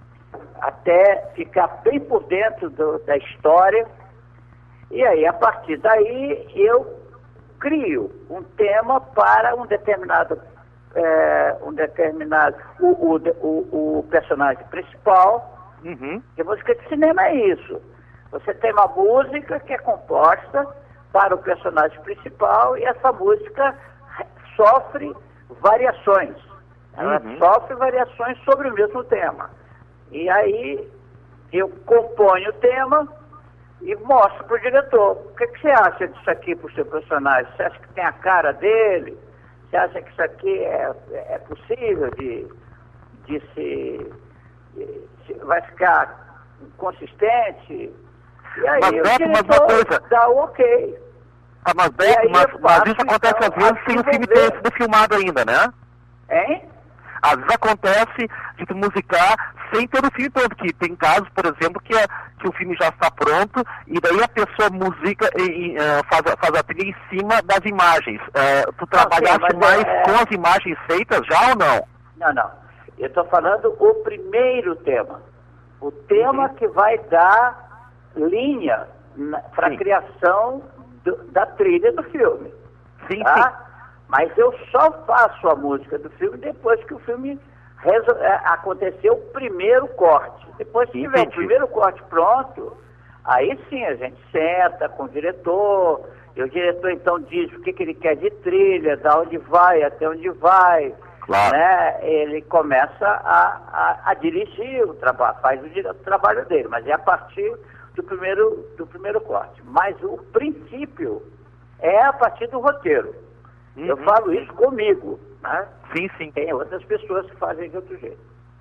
Até ficar bem por dentro do, da história, e aí a partir daí eu crio um tema para um determinado, é, um determinado o, o, o, o personagem principal. Uhum. E música de cinema é isso. Você tem uma música que é composta para o personagem principal e essa música sofre variações. Ela Uhum. sofre variações sobre o mesmo tema. E aí eu componho o tema e mostro para o diretor. O que, que você acha disso aqui para o seu personagem? Você acha que tem a cara dele? Você acha que isso aqui é, é possível de, de se, de se... vai ficar consistente? E aí Mas, o Beto, mas uma diretor coisa... dá o ok. Ah, mas, E Beto, aí mas, eu mas faço, isso acontece então, às vezes sem o filme ter sido filmado ainda, né? Hein? Às vezes acontece de tu musicar sem ter o filme pronto, que tem casos, por exemplo, que, é, que o filme já está pronto e daí a pessoa musica e, e uh, faz, faz a trilha em cima das imagens. Uh, tu trabalhaste sim, mais é... com as imagens feitas já ou não? Não, não. Eu estou falando o primeiro tema. O tema Uhum. que vai dar linha para a criação do, da trilha do filme. Sim, tá? sim. Mas eu só faço a música do filme depois que o filme resol... é, aconteceu o primeiro corte. Depois que tiver o primeiro corte pronto, aí sim a gente senta com o diretor, e o diretor então diz o que, que ele quer de trilha, da onde vai, até onde vai. Claro. Né? Ele começa a, a, a dirigir o trabalho, faz o, dire... o trabalho dele, mas é a partir do primeiro, do primeiro corte. Mas o princípio é a partir do roteiro. Uhum. Eu falo isso comigo, né? Sim, sim. Tem outras pessoas que fazem de outro jeito.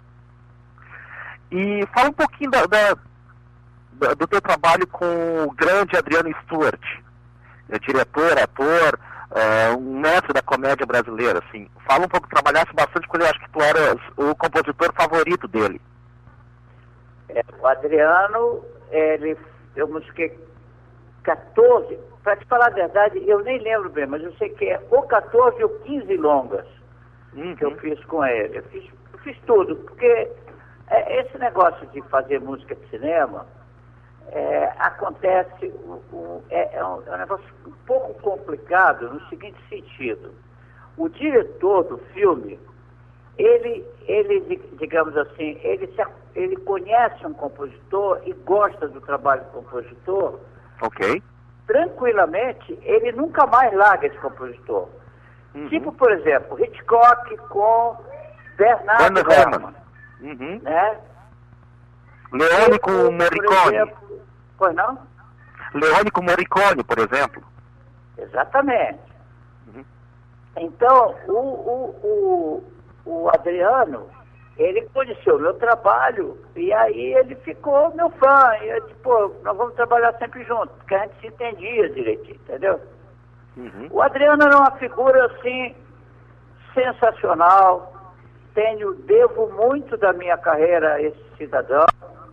E fala um pouquinho da, da, da, do teu trabalho com o grande Adriano Stewart, é, diretor, ator, é, um mestre da comédia brasileira, assim. Fala um pouco, trabalhasse bastante com ele, eu acho que tu eras o compositor favorito dele. É, o Adriano, ele, eu musiquei quatorze, para te falar a verdade, eu nem lembro bem, mas eu sei que é ou quatorze ou quinze longas Uhum. que eu fiz com ele. Eu fiz, eu fiz tudo, porque é, esse negócio de fazer música de cinema é, acontece, um, um, é, é, um, é um negócio um pouco complicado no seguinte sentido. O diretor do filme, ele, ele digamos assim, ele, se, ele conhece um compositor e gosta do trabalho do compositor. Ok. Tranquilamente, ele nunca mais larga esse compositor. Uhum. Tipo, por exemplo, Hitchcock com Bernardo Herrmann. Uhum. Né? Leone com Morricone. Pois não? Leone com Morricone, por exemplo. Exatamente. Uhum. Então, o, o, o, o Adriano, ele conheceu o meu trabalho e aí ele ficou meu fã. E eu disse, pô, nós vamos trabalhar sempre juntos, porque a gente se entendia direitinho, entendeu? Uhum. O Adriano era uma figura, assim, sensacional. Tenho, devo muito da minha carreira a esse cidadão.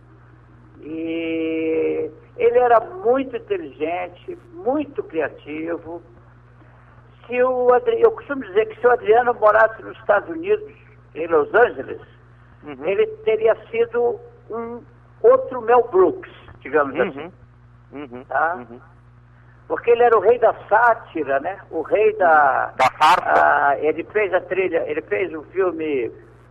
E ele era muito inteligente, muito criativo. se o Adri... eu costumo dizer que se o Adriano morasse nos Estados Unidos, em Los Angeles, uhum. ele teria sido um outro Mel Brooks, digamos uhum. assim. Uhum. Tá? Uhum. Porque ele era o rei da sátira, né? O rei da... Da farsa. A, ele fez a trilha, ele fez o filme,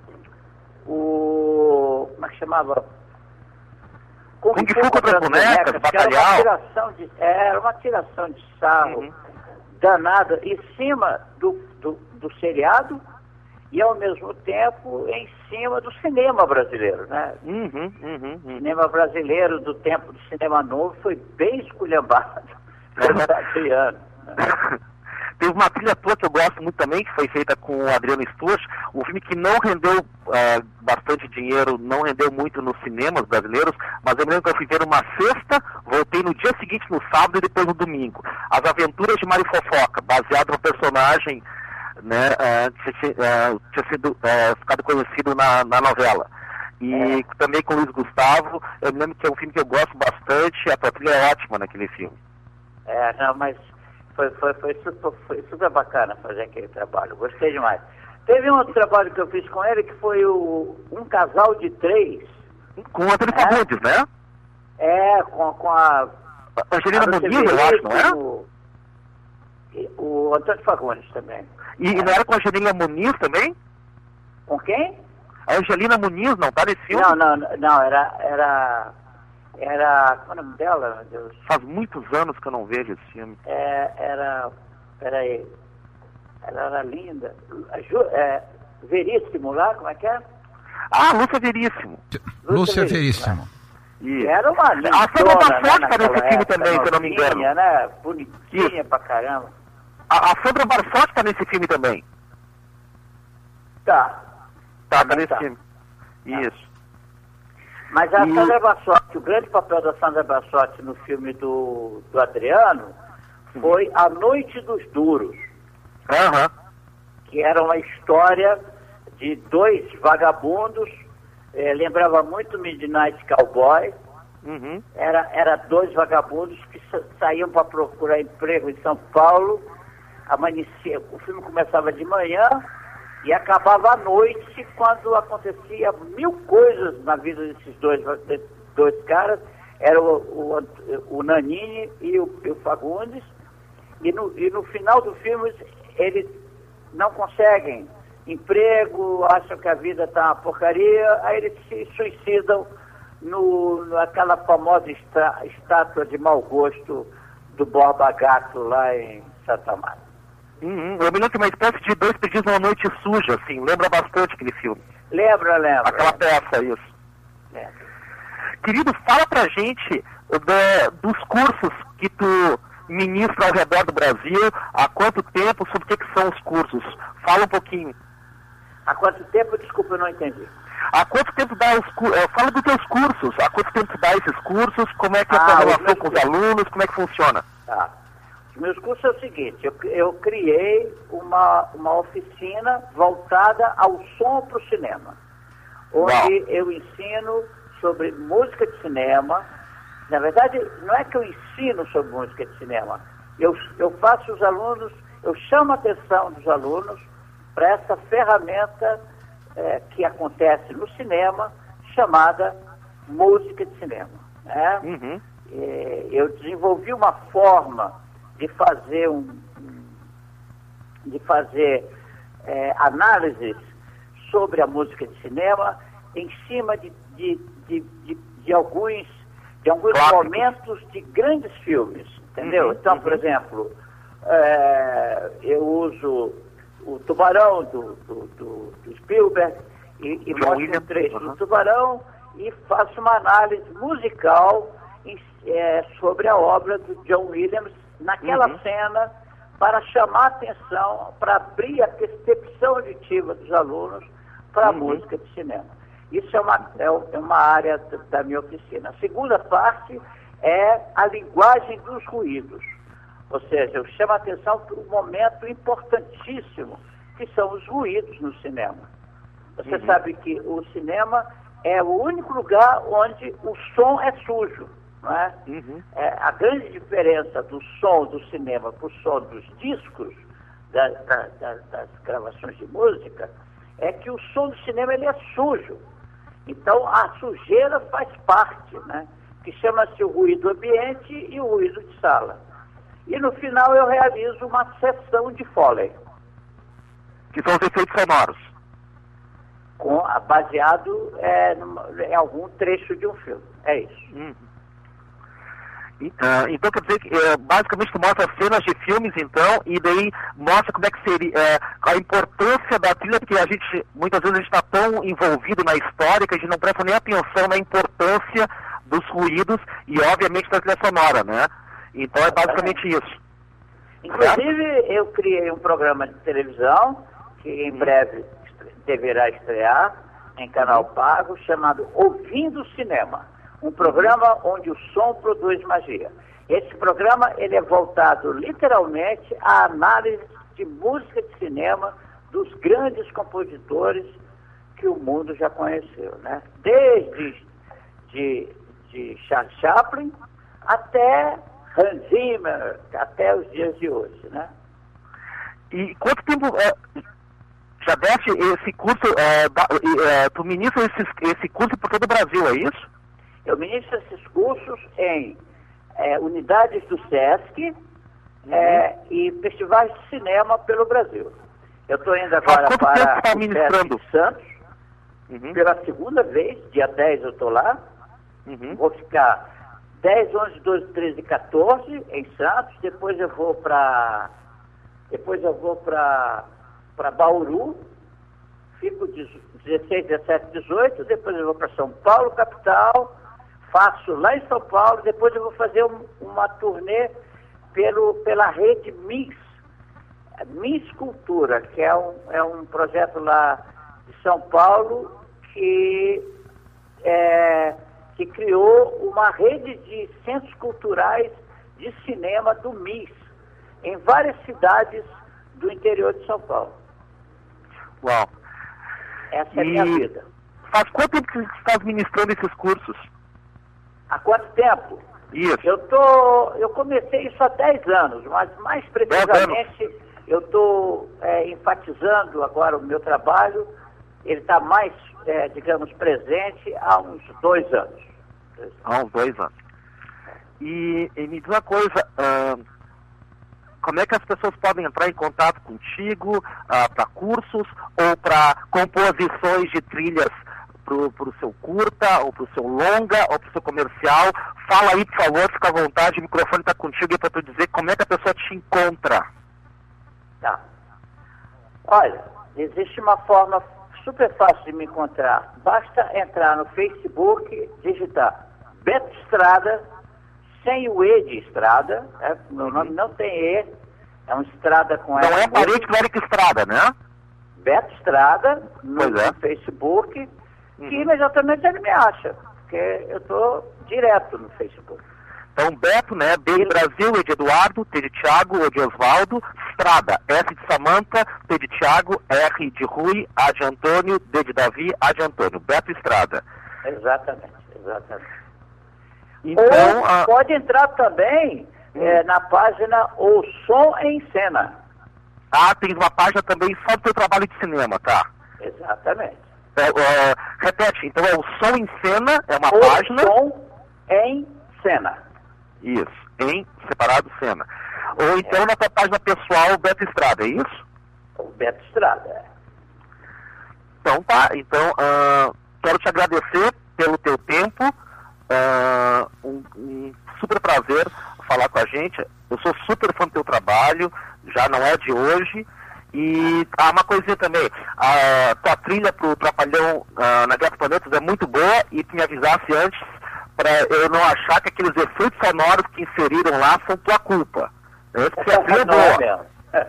o... como é que chamava? Kung Fu contra as bonecas, Bacalhau. Era uma tiração de, era uma tiração de sarro uhum. danada em cima do, do, do seriado e, ao mesmo tempo, em cima do cinema brasileiro, né? Uhum, uhum, uhum. O cinema brasileiro do tempo do cinema novo foi bem esculhambado pelo Adriano. Né? Teve uma trilha tua que eu gosto muito também, que foi feita com o Adriano Stuart, um filme que não rendeu uh, bastante dinheiro, não rendeu muito nos cinemas brasileiros, mas eu me lembro que eu fui ver uma sexta, voltei no dia seguinte, no sábado, e depois no domingo. As Aventuras de Mari Fofoca, baseado no personagem, né, uh, tinha, uh, tinha sido, uh, ficado conhecido na, na novela. E é. também com o Luiz Gustavo, eu me lembro que é um filme que eu gosto bastante, a tua trilha é ótima naquele filme. É, não, mas... Foi, foi, foi, super, foi super bacana fazer aquele trabalho, gostei demais. Teve um outro trabalho que eu fiz com ele, que foi o Um Casal de Três. Com o Antônio Fagundes, né? É, com, com a... Angelina Muniz, eu acho, não é? O, o Antônio Fagundes também. E, é. e não era com a Angelina Muniz também? Com quem? A Angelina Muniz, não tá nesse filme? Não, não, não, era... era... Era... Qual é o nome dela, meu Deus? Faz muitos anos que eu não vejo esse filme. É, era... Peraí. Ela era linda. É, Veríssimo lá, como é que é? Ah, Lúcia Veríssimo. Lúcia Veríssimo. Isso. Era uma linda. A Sandra Barsotti tá nesse filme também, se eu não me engano. Né? Bonitinha Isso. pra caramba. A, a Sandra Barsotti tá nesse filme também. Tá. Tá, tá nesse tá. filme. Tá. Isso. Mas a e... Sandra Barsotti, o grande papel da Sandra Barsotti no filme do, do Adriano foi A Noite dos Duros. Aham. Uhum. Que era uma história de dois vagabundos, eh, lembrava muito Midnight Cowboy. Uhum. Era, era dois vagabundos que sa saíam para procurar emprego em São Paulo. Amanhecia, o filme começava de manhã e acabava à noite, quando acontecia mil coisas na vida desses dois, desses dois caras. Era o, o, o Nanini e o, e o Fagundes. E no, e no final do filme eles não conseguem emprego, acham que a vida está uma porcaria, aí eles se suicidam no, naquela famosa está, estátua de mau gosto do Borba Gato lá em Santa Marta. Uhum. Eu me lembro que uma espécie de Dois Pedidos numa Noite Suja, assim, lembra bastante aquele filme. Lembra, lembra. Aquela peça, isso. Lembra. Querido, fala pra gente de, dos cursos que tu ministra ao redor do Brasil, há quanto tempo, sobre o que, que são os cursos? Fala um pouquinho. Há quanto tempo? Desculpa, eu não entendi. Há quanto tempo dá os cursos? Fala dos teus cursos. Há quanto tempo dá esses cursos? Como é que é a ah, tua relação com os alunos? Como é que funciona? Tá. Os meus cursos é o seguinte, eu, eu criei uma, uma oficina voltada ao som para o cinema, onde Não. eu ensino sobre música de cinema. Na verdade, não é que eu ensino sobre música de cinema, eu, eu faço os alunos, eu chamo a atenção dos alunos para essa ferramenta é, que acontece no cinema, chamada música de cinema. Né? Uhum. É, eu desenvolvi uma forma de fazer, um, de fazer é, análises sobre a música de cinema em cima de, de, de, de, de alguns, de alguns momentos de grandes filmes, entendeu? Uhum, então, por uhum. exemplo, é, eu uso o Tubarão do, do, do, do Spielberg e, e mostro um trecho uhum. do Tubarão e faço uma análise musical em, é, sobre a obra do John Williams naquela uhum. cena, para chamar a atenção, para abrir a percepção auditiva dos alunos para a uhum. música de cinema. Isso é uma, é uma área da minha oficina. A segunda parte é a linguagem dos ruídos. Ou seja, eu chamo a atenção para um momento importantíssimo, que são os ruídos no cinema. Você uhum. sabe que o cinema é o único lugar onde o som é sujo. Não é? Uhum. É, a grande diferença do som do cinema para o som dos discos da, da, da, das gravações de música é que o som do cinema ele é sujo. Então a sujeira faz parte, né? Que chama-se o ruído ambiente e o ruído de sala. E no final eu realizo uma sessão de Foley. Que são os efeitos sonoros. Com, baseado é, em algum trecho de um filme. É isso. Hum. Uh, então quer dizer que uh, basicamente tu mostra cenas de filmes então e daí mostra como é que seria uh, a importância da trilha, porque a gente muitas vezes a gente está tão envolvido na história que a gente não presta nem atenção na importância dos ruídos e obviamente da trilha sonora, né? Então é basicamente isso. Inclusive certo? Eu criei um programa de televisão que em breve deverá estrear em canal pago chamado Ouvindo Cinema. Um programa onde o som produz magia. Esse programa ele é voltado literalmente à análise de música de cinema dos grandes compositores que o mundo já conheceu, né? Desde de, de Charles Chaplin até Hans Zimmer, até os dias de hoje, né? E quanto tempo é, já deste esse curso, é, da, é, tu ministra esse, esse curso por todo o Brasil, é isso? Eu ministro esses cursos em é, unidades do SESC uhum. é, e festivais de cinema pelo Brasil. Eu estou indo agora ah, para tá o SESC de Santos, uhum. pela segunda vez, dia dez eu estou lá. Uhum. Vou ficar dez, onze, doze, treze e quatorze em Santos, depois eu vou para depois eu vou para para Bauru, fico dezesseis, dezessete, dezoito, depois eu vou para São Paulo, capital, faço lá em São Paulo, depois eu vou fazer um, uma turnê pelo, pela rede Mix, Mix Cultura, que é um, é um projeto lá de São Paulo que, é, que criou uma rede de centros culturais de cinema do Mix, em várias cidades do interior de São Paulo. Uau! Essa é a minha vida. Faz quanto tempo que você está administrando esses cursos? Há quanto tempo? Isso. Eu, tô, eu comecei isso há dez anos, mas mais precisamente eu estou é, enfatizando agora o meu trabalho, ele está mais, é, digamos, presente há uns dois anos. Há uns dois anos. E, e me diz uma coisa, uh, como é que as pessoas podem entrar em contato contigo uh, para cursos ou para composições de trilhas para o seu curta, ou para o seu longa, ou para o seu comercial? Fala aí, por favor, fica à vontade, o microfone está contigo para tu dizer como é que a pessoa te encontra. Tá. Olha, existe uma forma super fácil de me encontrar. Basta entrar no Facebook, digitar Beto Estrada, sem o E de Estrada, né? Meu nome não tem E, é um Estrada com Não é parente do Eric Estrada, né? Beto Estrada, no, é. no Facebook, que uhum. imediatamente ele me acha, porque eu estou direto no Facebook. Então, Beto, né? B de Brasil, E de Eduardo, T de Thiago, O de Osvaldo, Estrada, S de Samanta, T de Thiago, R de Rui, A de Antônio, D de Davi, A de Antônio. Beto Estrada. Exatamente, exatamente. Então, Ou a... pode entrar também hum. é, na página O Som em Cena. Ah, tem uma página também só do seu trabalho de cinema, tá? Exatamente. É, é, repete, então é o Som em Cena, é uma o página... Som em Cena. Isso, em separado Cena. Ou então é. na tua página pessoal, Beto Estrada, é isso? O Beto Estrada, é. Então tá, então uh, quero te agradecer pelo teu tempo, uh, um, um super prazer falar com a gente. Eu sou super fã do teu trabalho, já não é de hoje. E ah, uma coisinha também, a tua trilha pro Trapalhão uh, na Guerra dos Planetas é muito boa, e tu me avisasse antes para eu não achar que aqueles efeitos sonoros que inseriram lá são tua culpa. Eu acho que a trilha é boa.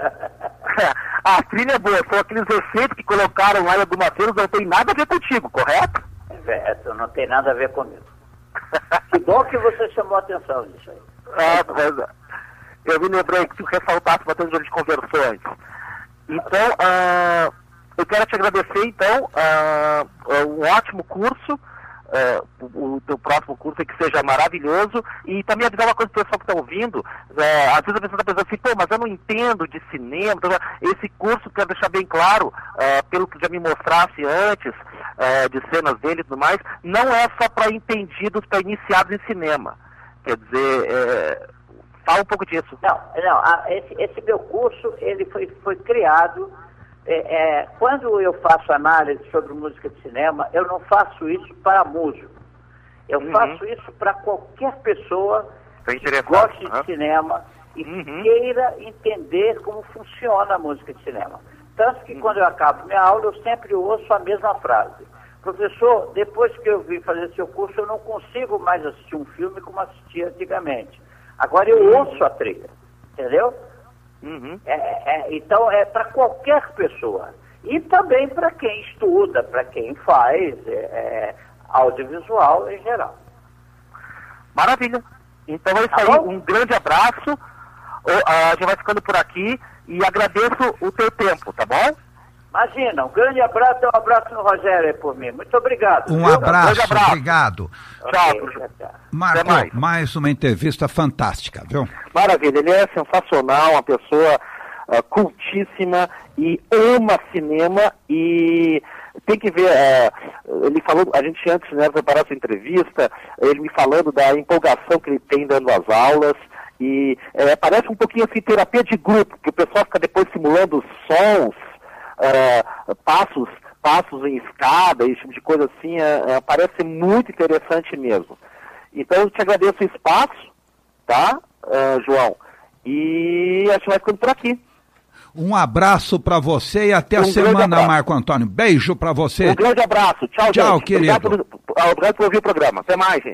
A trilha é boa, são aqueles efeitos que colocaram lá em algumas cenas, não tem nada a ver contigo, correto? É, não tem nada a ver comigo. Que bom que você chamou a atenção disso aí. Ah, mas eu me lembrei que tu ressaltasse bastante onde a gente conversou antes. Então, uh, eu quero te agradecer, então, uh, um ótimo curso, uh, o, o teu próximo curso é que seja maravilhoso, e também avisar uma coisa pro pessoal que está ouvindo, uh, às vezes a pessoa está pensando assim, pô, mas eu não entendo de cinema, então, esse curso, quero deixar bem claro, uh, pelo que já me mostrasse antes, uh, de cenas dele e tudo mais, não é só para entendidos, para iniciados em cinema, quer dizer, é, fala um pouco disso. Não, não, a, esse, esse meu curso, ele foi, foi criado, é, é, quando eu faço análise sobre música de cinema, eu não faço isso para músico. Eu uhum. faço isso para qualquer pessoa que goste uhum. de cinema e uhum. queira entender como funciona a música de cinema. Tanto que uhum. quando eu acabo minha aula, eu sempre ouço a mesma frase. Professor, depois que eu vim fazer seu curso, eu não consigo mais assistir um filme como assistia antigamente. Agora eu uhum. ouço a trilha, entendeu? Uhum. É, é, então é para qualquer pessoa. E também para quem estuda, para quem faz é, é, audiovisual em geral. Maravilha. Então é isso aí. Um grande abraço. A gente vai ficando por aqui e agradeço o teu tempo, tá bom? Imagina, um grande abraço, um abraço no Rogério aí por mim. Muito obrigado. Um viu? abraço, um abraço, obrigado. Okay, tchau. tchau. Marco, mais. mais uma entrevista fantástica, viu? Maravilha, ele é sensacional, uma pessoa uh, cultíssima e ama cinema e tem que ver, uh, ele falou, a gente antes, né, preparar essa entrevista, ele me falando da empolgação que ele tem dando as aulas. E é, parece um pouquinho assim terapia de grupo, que o pessoal fica depois simulando sons, uh, passos, passos em escada, esse tipo de coisa assim, uh, uh, parece muito interessante mesmo. Então eu te agradeço o espaço, tá, uh, João? E a gente vai ficando por aqui. Um abraço para você e até um a semana, Marco Antônio. Beijo para você. Um grande abraço. Tchau, Tchau, gente. querido. Obrigado por, obrigado por ouvir o programa. Até mais, gente.